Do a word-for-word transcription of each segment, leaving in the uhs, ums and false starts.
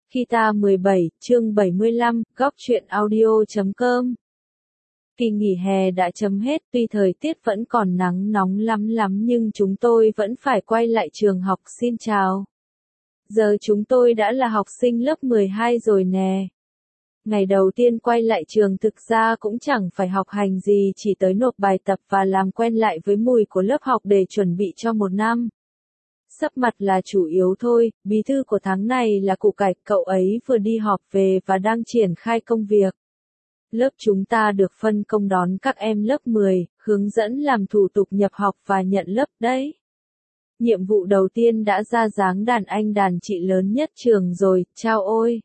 Khi ta mười bảy, chương bảy mươi lăm, góc truyện audio chấm com. Kỳ nghỉ hè đã chấm hết, tuy thời tiết vẫn còn nắng nóng lắm lắm nhưng chúng tôi vẫn phải quay lại trường học. Xin chào. Giờ chúng tôi đã là học sinh lớp mười hai rồi nè. Ngày đầu tiên quay lại trường thực ra cũng chẳng phải học hành gì, chỉ tới nộp bài tập và làm quen lại với mùi của lớp học để chuẩn bị cho một năm. Sấp mặt là chủ yếu thôi, bí thư của tháng này là Củ Cải, cậu ấy vừa đi họp về và đang triển khai công việc. Lớp chúng ta được phân công đón các em lớp mười, hướng dẫn làm thủ tục nhập học và nhận lớp đấy. Nhiệm vụ đầu tiên đã ra dáng đàn anh đàn chị lớn nhất trường rồi, chao ôi.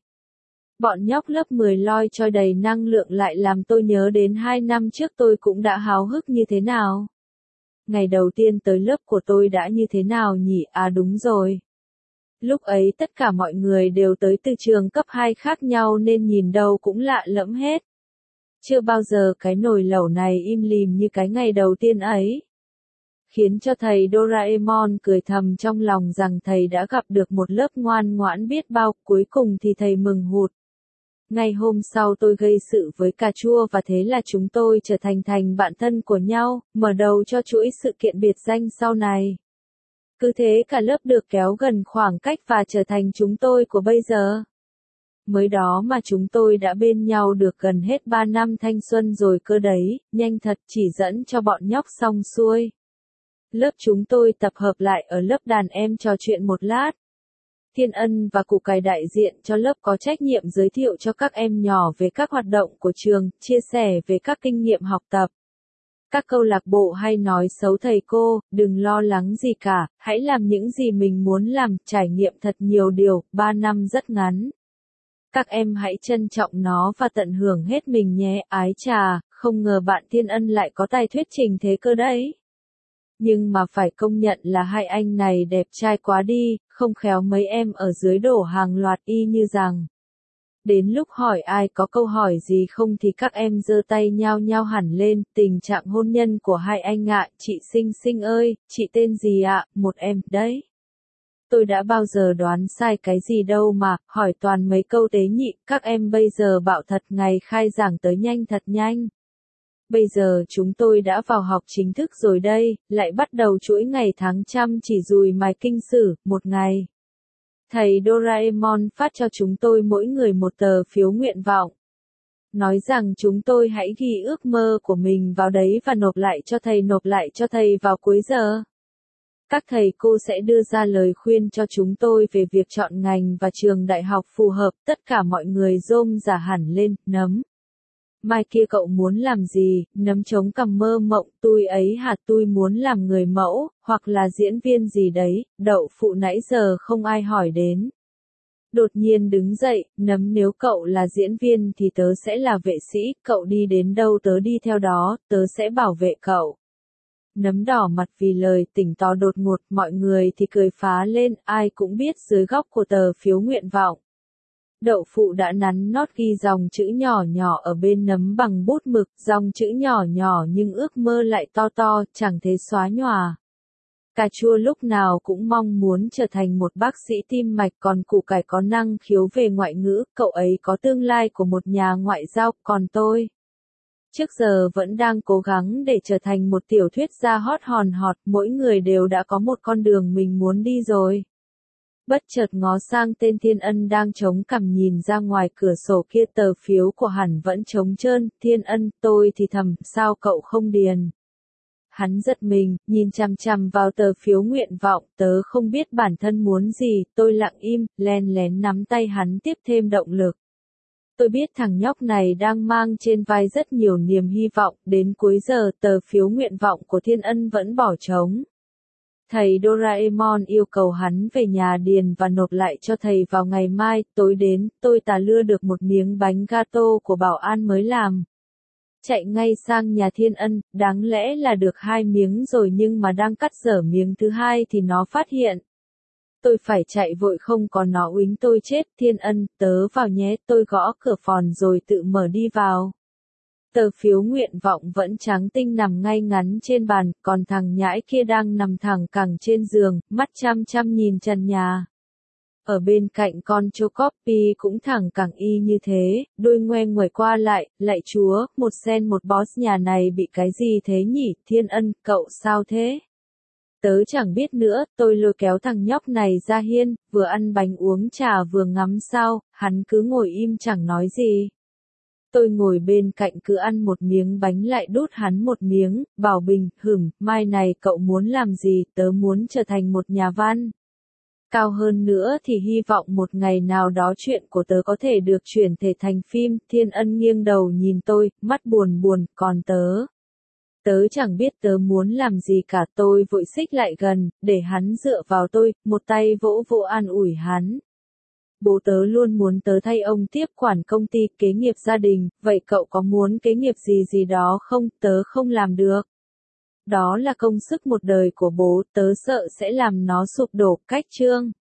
Bọn nhóc lớp mười loi choi đầy năng lượng lại làm tôi nhớ đến hai năm trước tôi cũng đã háo hức như thế nào. Ngày đầu tiên tới lớp của tôi đã như thế nào nhỉ? À đúng rồi. Lúc ấy tất cả mọi người đều tới từ trường cấp hai khác nhau nên nhìn đâu cũng lạ lẫm hết. Chưa bao giờ cái nồi lẩu này im lìm như cái ngày đầu tiên ấy. Khiến cho thầy Doraemon cười thầm trong lòng rằng thầy đã gặp được một lớp ngoan ngoãn biết bao, cuối cùng thì thầy mừng hụt. Ngày hôm sau tôi gây sự với cà chua và thế là chúng tôi trở thành thành bạn thân của nhau, mở đầu cho chuỗi sự kiện biệt danh sau này. Cứ thế cả lớp được kéo gần khoảng cách và trở thành chúng tôi của bây giờ. Mới đó mà chúng tôi đã bên nhau được gần hết ba năm thanh xuân rồi cơ đấy, nhanh thật, chỉ dẫn cho bọn nhóc xong xuôi. Lớp chúng tôi tập hợp lại ở lớp đàn em trò chuyện một lát. Thiên Ân và Củ Cải đại diện cho lớp có trách nhiệm giới thiệu cho các em nhỏ về các hoạt động của trường, chia sẻ về các kinh nghiệm học tập. Các câu lạc bộ hay nói xấu thầy cô, đừng lo lắng gì cả, hãy làm những gì mình muốn làm, trải nghiệm thật nhiều điều, ba năm rất ngắn. Các em hãy trân trọng nó và tận hưởng hết mình nhé, ái chà, không ngờ bạn Thiên Ân lại có tài thuyết trình thế cơ đấy. Nhưng mà phải công nhận là hai anh này đẹp trai quá đi, không khéo mấy em ở dưới đổ hàng loạt y như rằng. Đến lúc hỏi ai có câu hỏi gì không thì các em giơ tay nhao nhao hẳn lên, tình trạng hôn nhân của hai anh ạ, chị Sinh Sinh ơi, chị tên gì ạ, một em, đấy. Tôi đã bao giờ đoán sai cái gì đâu mà, hỏi toàn mấy câu tế nhị, các em bây giờ bảo thật ngày khai giảng tới nhanh thật nhanh. Bây giờ chúng tôi đã vào học chính thức rồi đây, lại bắt đầu chuỗi ngày tháng chăm chỉ dùi mài kinh sử, một ngày. Thầy Doraemon phát cho chúng tôi mỗi người một tờ phiếu nguyện vọng. Nói rằng chúng tôi hãy ghi ước mơ của mình vào đấy và nộp lại cho thầy nộp lại cho thầy vào cuối giờ. Các thầy cô sẽ đưa ra lời khuyên cho chúng tôi về việc chọn ngành và trường đại học phù hợp, tất cả mọi người rôm rả hẳn lên, nấm. Mai kia cậu muốn làm gì, nấm chống cằm mơ mộng, tôi ấy hả tôi muốn làm người mẫu, hoặc là diễn viên gì đấy, đậu phụ nãy giờ không ai hỏi đến. Đột nhiên đứng dậy, nấm nếu cậu là diễn viên thì tớ sẽ là vệ sĩ, cậu đi đến đâu tớ đi theo đó, tớ sẽ bảo vệ cậu. Nấm đỏ mặt vì lời tỉnh táo đột ngột, mọi người thì cười phá lên, ai cũng biết dưới góc của tờ phiếu nguyện vọng. Đậu phụ đã nắn nót ghi dòng chữ nhỏ nhỏ ở bên nấm bằng bút mực, dòng chữ nhỏ nhỏ nhưng ước mơ lại to to, chẳng thể xóa nhòa. Cà chua lúc nào cũng mong muốn trở thành một bác sĩ tim mạch, còn Củ Cải có năng khiếu về ngoại ngữ, cậu ấy có tương lai của một nhà ngoại giao, còn tôi trước giờ vẫn đang cố gắng để trở thành một tiểu thuyết gia hot hòn hot, mỗi người đều đã có một con đường mình muốn đi rồi. Bất chợt ngó sang tên Thiên Ân đang chống cằm nhìn ra ngoài cửa sổ kia, tờ phiếu của hắn vẫn trống trơn, Thiên Ân, tôi thì thầm, sao cậu không điền? Hắn giật mình, nhìn chằm chằm vào tờ phiếu nguyện vọng, tớ không biết bản thân muốn gì, tôi lặng im, len lén nắm tay hắn tiếp thêm động lực. Tôi biết thằng nhóc này đang mang trên vai rất nhiều niềm hy vọng, đến cuối giờ tờ phiếu nguyện vọng của Thiên Ân vẫn bỏ trống. Thầy Doraemon yêu cầu hắn về nhà điền và nộp lại cho thầy vào ngày mai, tối đến, tôi tà lưa được một miếng bánh gato của bảo an mới làm. Chạy ngay sang nhà Thiên Ân, đáng lẽ là được hai miếng rồi nhưng mà đang cắt dở miếng thứ hai thì nó phát hiện. Tôi phải chạy vội không có nó uýnh tôi chết, Thiên Ân, tớ vào nhé, tôi gõ cửa phòng rồi tự mở đi vào. Tờ phiếu nguyện vọng vẫn trắng tinh nằm ngay ngắn trên bàn, còn thằng nhãi kia đang nằm thẳng cẳng trên giường, mắt chăm chăm nhìn trần nhà. Ở bên cạnh con Chocopi cũng thẳng cẳng y như thế, đôi ngoe nguẩy qua lại, lạy chúa, một sen một boss nhà này bị cái gì thế nhỉ, Thiên Ân, cậu sao thế? Tớ chẳng biết nữa, tôi lôi kéo thằng nhóc này ra hiên, vừa ăn bánh uống trà vừa ngắm sao, hắn cứ ngồi im chẳng nói gì. Tôi ngồi bên cạnh cứ ăn một miếng bánh lại đút hắn một miếng, bảo bình, hửm, mai này cậu muốn làm gì, tớ muốn trở thành một nhà văn. Cao hơn nữa thì hy vọng một ngày nào đó chuyện của tớ có thể được chuyển thể thành phim. Thiên Ân nghiêng đầu nhìn tôi, mắt buồn buồn, còn tớ. Tớ chẳng biết tớ muốn làm gì cả, tôi vội xích lại gần, để hắn dựa vào tôi, một tay vỗ vỗ an ủi hắn. Bố tớ luôn muốn tớ thay ông tiếp quản công ty, kế nghiệp gia đình, vậy cậu có muốn kế nghiệp gì gì đó không, tớ không làm được. Đó là công sức một đời của bố, tớ sợ sẽ làm nó sụp đổ, cách chương.